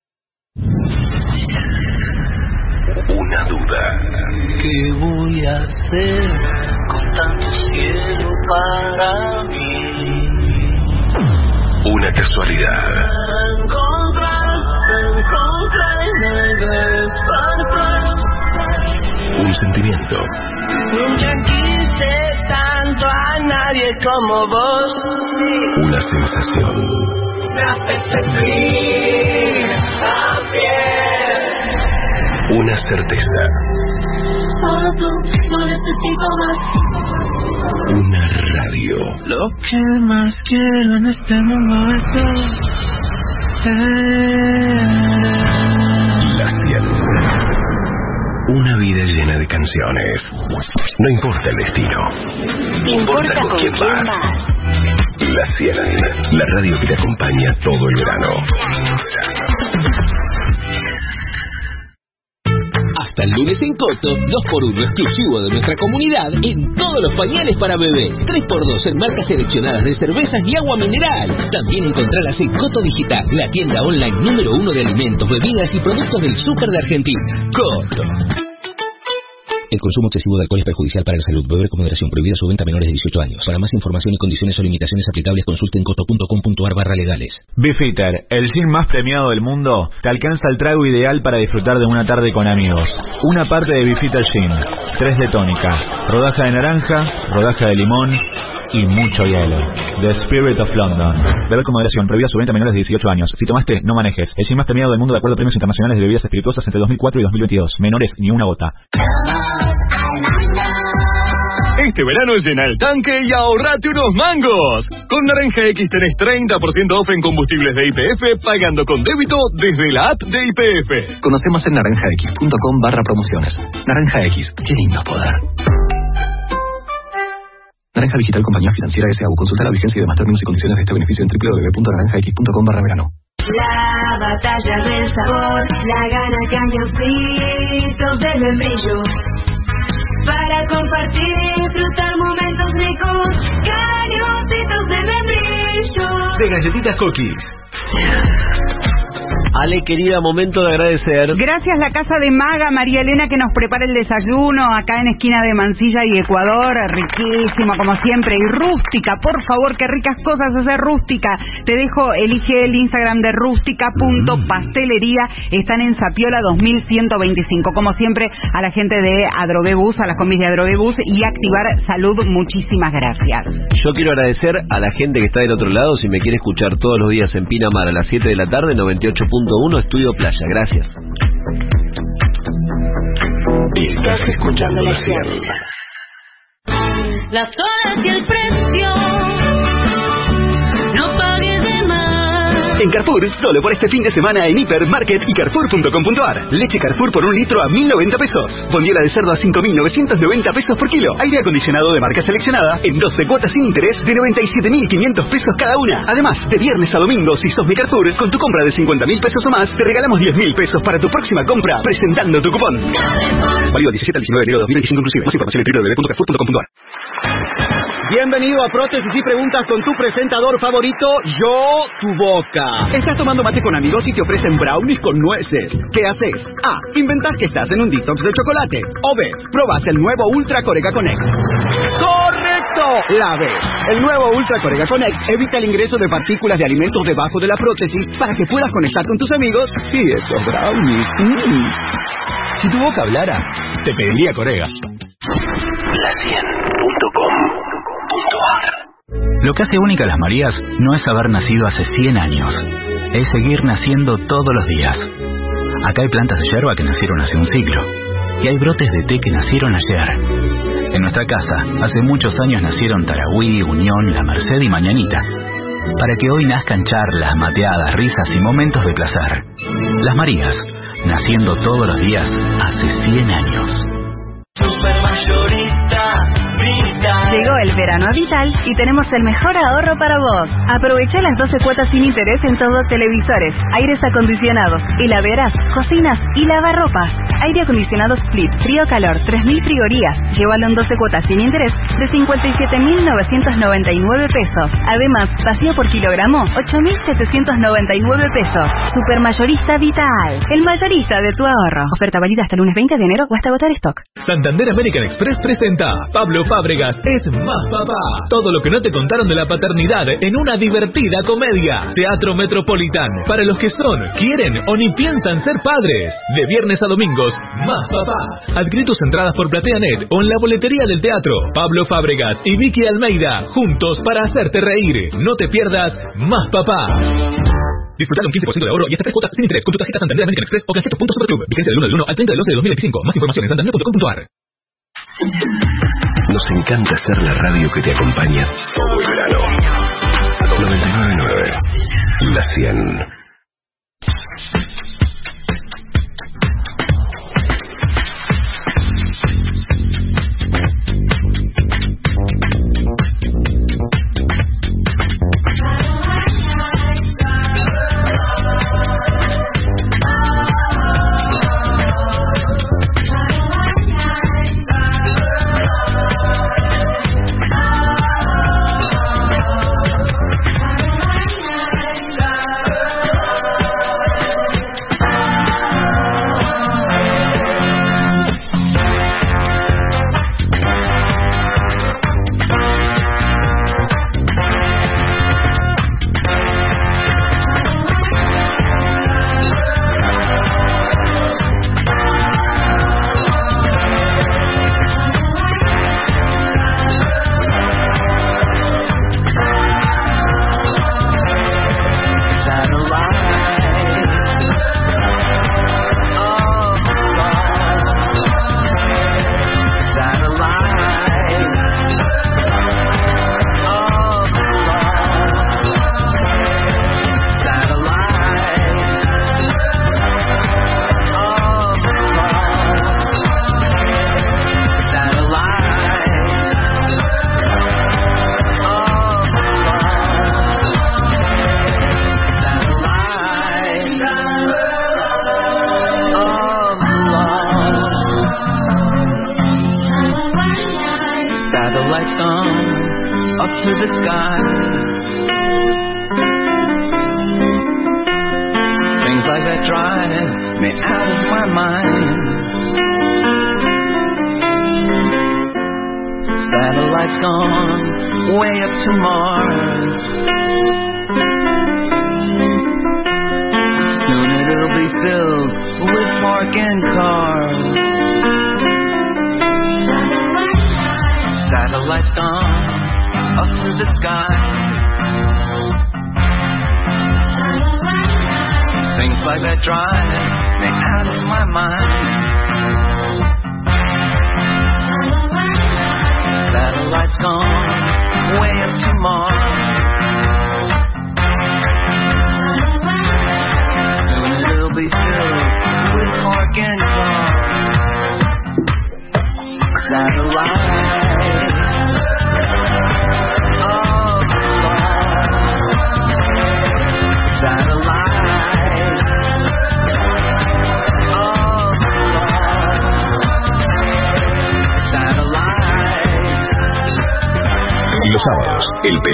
[SPEAKER 1] Una duda.
[SPEAKER 8] ¿Qué voy a hacer con tanto cielo para mí?
[SPEAKER 1] Una casualidad.
[SPEAKER 8] Encontrar, encontrar,
[SPEAKER 1] un sentimiento.
[SPEAKER 8] Nunca quise tanto a nadie como vos.
[SPEAKER 1] Una sensación.
[SPEAKER 8] Me haces sentir a piel.
[SPEAKER 1] Una certeza.
[SPEAKER 8] Solo tú, no necesito más.
[SPEAKER 1] Una radio.
[SPEAKER 8] Lo que más quiero en este mundo es
[SPEAKER 1] La cien. Una vida llena de canciones. No importa el destino.
[SPEAKER 12] Importa con quién vas.
[SPEAKER 1] La cien. La radio que te acompaña todo el verano.
[SPEAKER 2] Hasta el lunes en Coto, dos por uno exclusivo de nuestra comunidad en todos los pañales para bebé. tres por dos en marcas seleccionadas de cervezas y agua mineral. También encontrarlas en Coto Digital, la tienda online número uno de alimentos, bebidas y productos del súper de Argentina. Coto. El consumo excesivo de alcohol es perjudicial para la salud. Beber con moderación. Prohibida su venta a menores de dieciocho años. Para más información y condiciones o limitaciones aplicables, consulten coto punto com punto ar barra legales.
[SPEAKER 5] Beefeater, el gin más premiado del mundo, te alcanza el trago ideal para disfrutar de una tarde con amigos. Una parte de Beefeater Gin, tres de tónica, rodaja de naranja, rodaja de limón y mucho hielo. The Spirit of London. Beber con moderación. Prohibida su venta a menores de dieciocho años. Si tomaste, no manejes. El gin más premiado del mundo de acuerdo a premios internacionales de bebidas espirituosas entre dos mil cuatro y dos mil veintidós. Menores, ni una gota.
[SPEAKER 11] Este verano llena el tanque y ahorrate unos mangos. Con Naranja X tenés treinta por ciento off en combustibles de Y P F pagando con débito desde la app de Y P F.
[SPEAKER 15] Conoce más en naranja x punto com barra promociones. Naranja X, qué lindo poder. Naranja Digital Compañía Financiera S A U. Consulta la vigencia y demás términos y condiciones de este beneficio en doble u doble u doble u punto naranja x punto com barra verano.
[SPEAKER 8] La batalla del sabor, la gana cañoncitos de membrillo. Para compartir y disfrutar momentos ricos, cañoncitos de membrillo.
[SPEAKER 11] De galletitas cookies.
[SPEAKER 6] Ale, querida, momento de agradecer.
[SPEAKER 7] Gracias la Casa de Maga, María Elena, que nos prepara el desayuno acá en esquina de Mansilla y Ecuador. Riquísimo, como siempre. Y rústica, por favor, qué ricas cosas hacer rústica. Te dejo, elige el Instagram de rústica punto pastelería. Están en Zapiola dos mil ciento veinticinco. Como siempre, a la gente de Adrobebus, a las combis de Adrobebus y Activar Salud, muchísimas gracias.
[SPEAKER 6] Yo quiero agradecer a la gente que está del otro lado. Si me quiere escuchar todos los días en Pinamar a las siete de la tarde, noventa y ocho punto uno Estudio Playa. Gracias.
[SPEAKER 1] Estás escuchando la cien.
[SPEAKER 8] Las horas y el precio, no pagues de más.
[SPEAKER 10] En Carrefour, solo por este fin de semana en Hiper, Market y Carrefour punto com punto ar. Leche Carrefour por un litro a mil noventa pesos. Bondiola de cerdo a cinco mil novecientos noventa pesos por kilo. Aire acondicionado de marca seleccionada en doce cuotas sin interés de noventa y siete mil quinientos pesos cada una. Además, de viernes a domingo, si sos mi Carrefour, con tu compra de cincuenta mil pesos o más, te regalamos diez mil pesos para tu próxima compra, presentando tu cupón. Válido del diecisiete al diecinueve de enero de dos mil veinticinco inclusive. Más información en doble u doble u doble u punto carrefour punto com punto ar.
[SPEAKER 3] Bienvenido a Prótesis y Preguntas con tu presentador favorito, Yo, tu boca. Estás tomando mate con amigos y te ofrecen brownies con nueces. ¿Qué haces? A. Inventás que estás en un detox de chocolate. O B. Probás el nuevo Ultra Corega Connect. ¡Correcto! La B. El nuevo Ultra Corega Connect evita el ingreso de partículas de alimentos debajo de la prótesis para que puedas conectar con tus amigos y esos brownies. Mm.
[SPEAKER 18] Si tu boca hablara, te pediría Corega.
[SPEAKER 1] La cien punto com punto ar.
[SPEAKER 20] Lo que hace única a las Marías no es haber nacido hace cien años, es seguir naciendo todos los días. Acá hay plantas de yerba que nacieron hace un siglo, y hay brotes de té que nacieron ayer. En nuestra casa, hace muchos años nacieron Tarahui, Unión, La Merced y Mañanita, para que hoy nazcan charlas, mateadas, risas y momentos de placer. Las Marías, naciendo todos los días hace cien años.
[SPEAKER 4] Llegó el verano a Vital y tenemos el mejor ahorro para vos. Aprovecha las doce cuotas sin interés en todos televisores, aires acondicionados, heladeras, cocinas y lavarropas. Aire acondicionado split, frío-calor, tres mil frigorías. Llévalo en doce cuotas sin interés de cincuenta y siete mil novecientos noventa y nueve pesos. Además, vacío por kilogramo, ocho mil setecientos noventa y nueve pesos. Supermayorista Vital, el mayorista de tu ahorro. Oferta válida hasta el lunes veinte de enero o hasta agotar stock.
[SPEAKER 11] Santander American Express presenta Pablo Fábregas es más papá. Todo lo que no te contaron de la paternidad en una divertida comedia. Teatro Metropolitan. Para los que son, quieren o ni piensan ser padres. De viernes a domingos, Más Papá. Adquirí tus entradas por PlateaNet o en la boletería del teatro. Pablo Fábregas y Vicky Almeida, juntos para hacerte reír. No te pierdas Más Papá. Disfrutar de un quince por ciento de ahorro y hasta tres cuotas sin interés con tu tarjeta Santander American Express o Canjetos Punto Superclub. Vigencia del uno del uno al treinta del once de dos mil veinticinco. Más información en santander punto com punto ar.
[SPEAKER 1] Nos encanta ser la radio que te acompaña todo el verano. noventa y nueve punto nueve. La cien.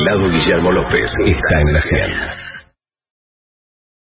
[SPEAKER 1] helado Guillermo López está en la cien.